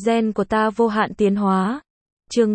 Gen của ta vô hạn tiến hóa. Chương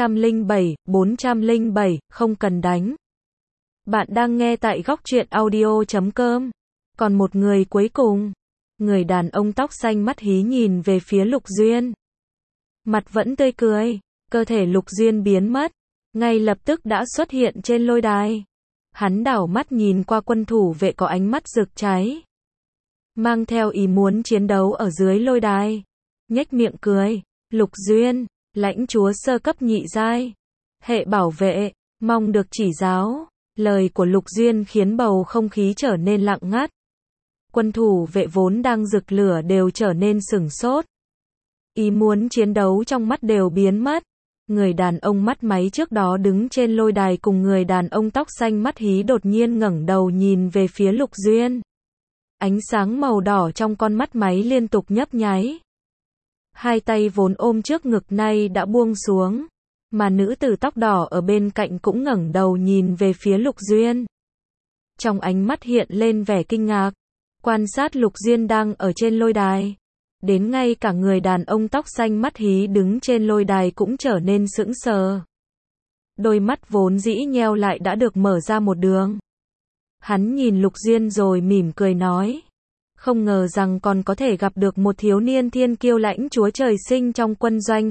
407, không cần đánh. Bạn đang nghe tại góc truyện audio.com. Còn một người cuối cùng. Người đàn ông tóc xanh mắt hí nhìn về phía Lục Duyên. Mặt vẫn tươi cười. Cơ thể Lục Duyên biến mất. Ngay lập tức đã xuất hiện trên lôi đài. Hắn đảo mắt nhìn qua quân thủ vệ có ánh mắt rực cháy. Mang theo ý muốn chiến đấu ở dưới lôi đài. Nhếch miệng cười. Lục Duyên, lãnh chúa sơ cấp nhị giai. Hệ bảo vệ, mong được chỉ giáo. Lời của Lục Duyên khiến bầu không khí trở nên lặng ngắt. Quân thủ vệ vốn đang rực lửa đều trở nên sửng sốt. Ý muốn chiến đấu trong mắt đều biến mất. Người đàn ông mắt máy trước đó đứng trên lôi đài cùng người đàn ông tóc xanh mắt hí đột nhiên ngẩng đầu nhìn về phía Lục Duyên. Ánh sáng màu đỏ trong con mắt máy liên tục nhấp nháy. Hai tay vốn ôm trước ngực nay đã buông xuống. Mà nữ tử tóc đỏ ở bên cạnh cũng ngẩng đầu nhìn về phía Lục Duyên. Trong ánh mắt hiện lên vẻ kinh ngạc. Quan sát Lục Duyên đang ở trên lôi đài. Đến ngay cả người đàn ông tóc xanh mắt hí đứng trên lôi đài cũng trở nên sững sờ. Đôi mắt vốn dĩ nheo lại đã được mở ra một đường. Hắn nhìn Lục Duyên rồi mỉm cười nói. Không ngờ rằng còn có thể gặp được một thiếu niên thiên kiêu lãnh chúa trời sinh trong quân doanh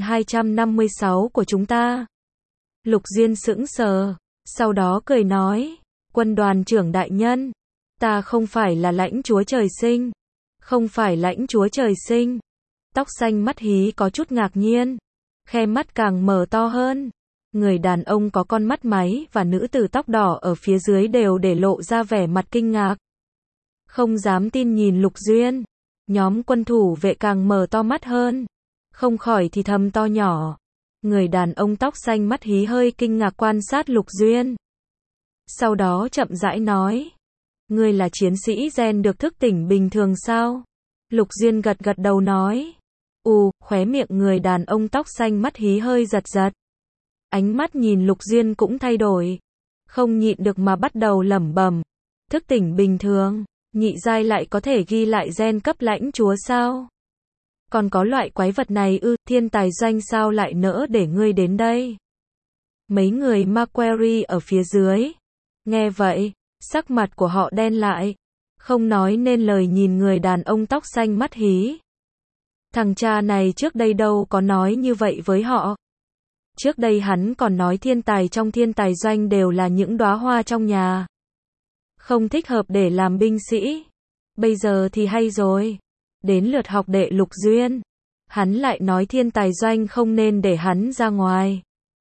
256 của chúng ta. Lục Duyên sững sờ, sau đó cười nói. Quân đoàn trưởng đại nhân, ta không phải là lãnh chúa trời sinh. Không phải lãnh chúa trời sinh. Tóc xanh mắt hí có chút ngạc nhiên. Khe mắt càng mở to hơn. Người đàn ông có con mắt máy và nữ tử tóc đỏ ở phía dưới đều để lộ ra vẻ mặt kinh ngạc. Không dám tin nhìn Lục Duyên. Nhóm quân thủ vệ càng mở to mắt hơn. Không khỏi thì thầm to nhỏ. Người đàn ông tóc xanh mắt hí hơi kinh ngạc quan sát Lục Duyên. Sau đó chậm rãi nói. Ngươi là chiến sĩ gen được thức tỉnh bình thường sao? Lục Duyên gật gật đầu nói. Khóe miệng người đàn ông tóc xanh mắt hí hơi giật giật. Ánh mắt nhìn Lục Duyên cũng thay đổi. Không nhịn được mà bắt đầu lẩm bẩm. Thức tỉnh bình thường, nhị giai lại có thể ghi lại gen cấp lãnh chúa sao? Còn có loại quái vật này thiên tài doanh sao lại nỡ để ngươi đến đây? Mấy người Macquarie ở phía dưới. Nghe vậy, sắc mặt của họ đen lại. Không nói nên lời nhìn người đàn ông tóc xanh mắt hí. Thằng cha này trước đây đâu có nói như vậy với họ. Trước đây hắn còn nói thiên tài trong thiên tài doanh đều là những đóa hoa trong nhà. Không thích hợp để làm binh sĩ. Bây giờ thì hay rồi. Đến lượt học đệ Lục Duyên. Hắn lại nói thiên tài doanh không nên để hắn ra ngoài.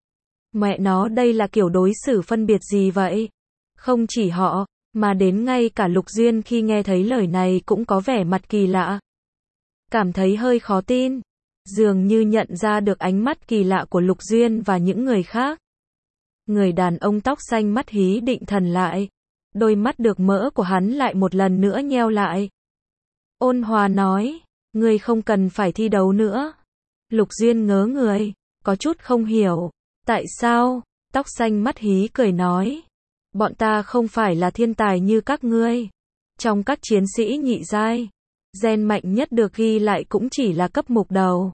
Mẹ nó đây là kiểu đối xử phân biệt gì vậy? Không chỉ họ, mà đến ngay cả Lục Duyên khi nghe thấy lời này cũng có vẻ mặt kỳ lạ. Cảm thấy hơi khó tin. Dường như nhận ra được ánh mắt kỳ lạ của Lục Duyên và những người khác. Người đàn ông tóc xanh mắt hí định thần lại. Đôi mắt được mỡ của hắn lại một lần nữa nheo lại. Ôn hòa nói, ngươi không cần phải thi đấu nữa. Lục Duyên ngớ người, có chút không hiểu. Tại sao? Tóc xanh mắt hí cười nói. Bọn ta không phải là thiên tài như các ngươi. Trong các chiến sĩ nhị giai, gen mạnh nhất được ghi lại cũng chỉ là cấp mục đầu.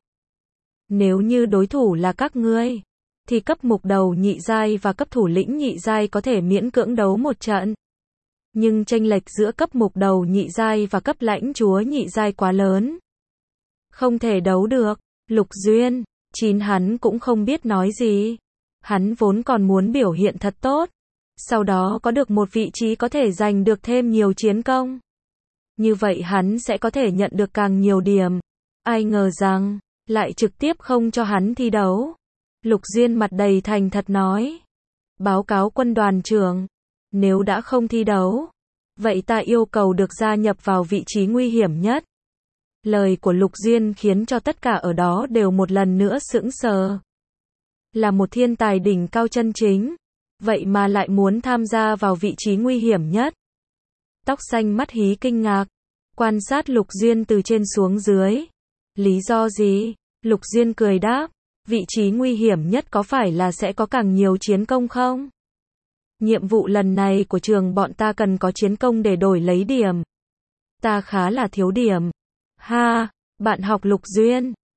Nếu như đối thủ là các ngươi, thì cấp mục đầu nhị giai và cấp thủ lĩnh nhị giai có thể miễn cưỡng đấu một trận. Nhưng chênh lệch giữa cấp mục đầu nhị giai và cấp lãnh chúa nhị giai quá lớn. Không thể đấu được. Lục Duyên, hắn cũng không biết nói gì. Hắn vốn còn muốn biểu hiện thật tốt. Sau đó có được một vị trí có thể giành được thêm nhiều chiến công. Như vậy hắn sẽ có thể nhận được càng nhiều điểm. Ai ngờ rằng, lại trực tiếp không cho hắn thi đấu. Lục Duyên mặt đầy thành thật nói. Báo cáo quân đoàn trưởng. Nếu đã không thi đấu, vậy ta yêu cầu được gia nhập vào vị trí nguy hiểm nhất. Lời của Lục Duyên khiến cho tất cả ở đó đều một lần nữa sững sờ. Là một thiên tài đỉnh cao chân chính. Vậy mà lại muốn tham gia vào vị trí nguy hiểm nhất. Tóc xanh mắt hí kinh ngạc. Quan sát Lục Duyên từ trên xuống dưới. Lý do gì? Lục Duyên cười đáp. Vị trí nguy hiểm nhất có phải là sẽ có càng nhiều chiến công không? Nhiệm vụ lần này của trường bọn ta cần có chiến công để đổi lấy điểm. Ta khá là thiếu điểm. Ha, bạn học Lục Duyên.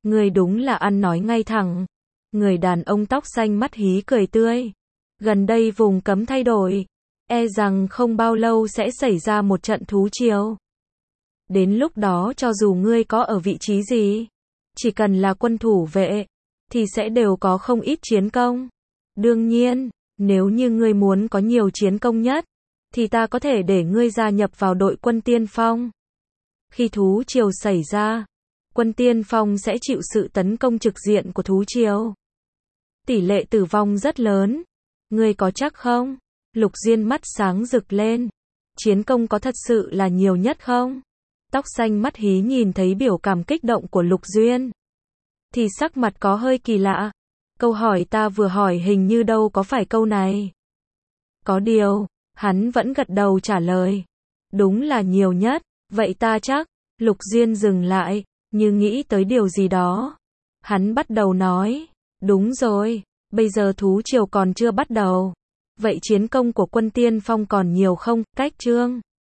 Ngươi đúng là ăn nói ngay thẳng. Người đàn ông tóc xanh mắt hí cười tươi. Gần đây vùng cấm thay đổi. E rằng không bao lâu sẽ xảy ra một trận thú triều. Đến lúc đó cho dù ngươi có ở vị trí gì, chỉ cần là quân thủ vệ, thì sẽ đều có không ít chiến công. Đương nhiên, nếu như ngươi muốn có nhiều chiến công nhất, thì ta có thể để ngươi gia nhập vào đội quân tiên phong. Khi thú triều xảy ra, quân tiên phong sẽ chịu sự tấn công trực diện của thú triều. Tỷ lệ tử vong rất lớn. Ngươi có chắc không? Lục Duyên mắt sáng rực lên. Chiến công có thật sự là nhiều nhất không? Tóc xanh mắt hí nhìn thấy biểu cảm kích động của Lục Duyên, thì sắc mặt có hơi kỳ lạ. Câu hỏi ta vừa hỏi hình như đâu có phải câu này. Có điều, hắn vẫn gật đầu trả lời. Đúng là nhiều nhất, vậy ta chắc. Lục Duyên dừng lại, như nghĩ tới điều gì đó. Hắn bắt đầu nói, đúng rồi, bây giờ thú triều còn chưa bắt đầu. Vậy chiến công của quân tiên phong còn nhiều không? Cách Trương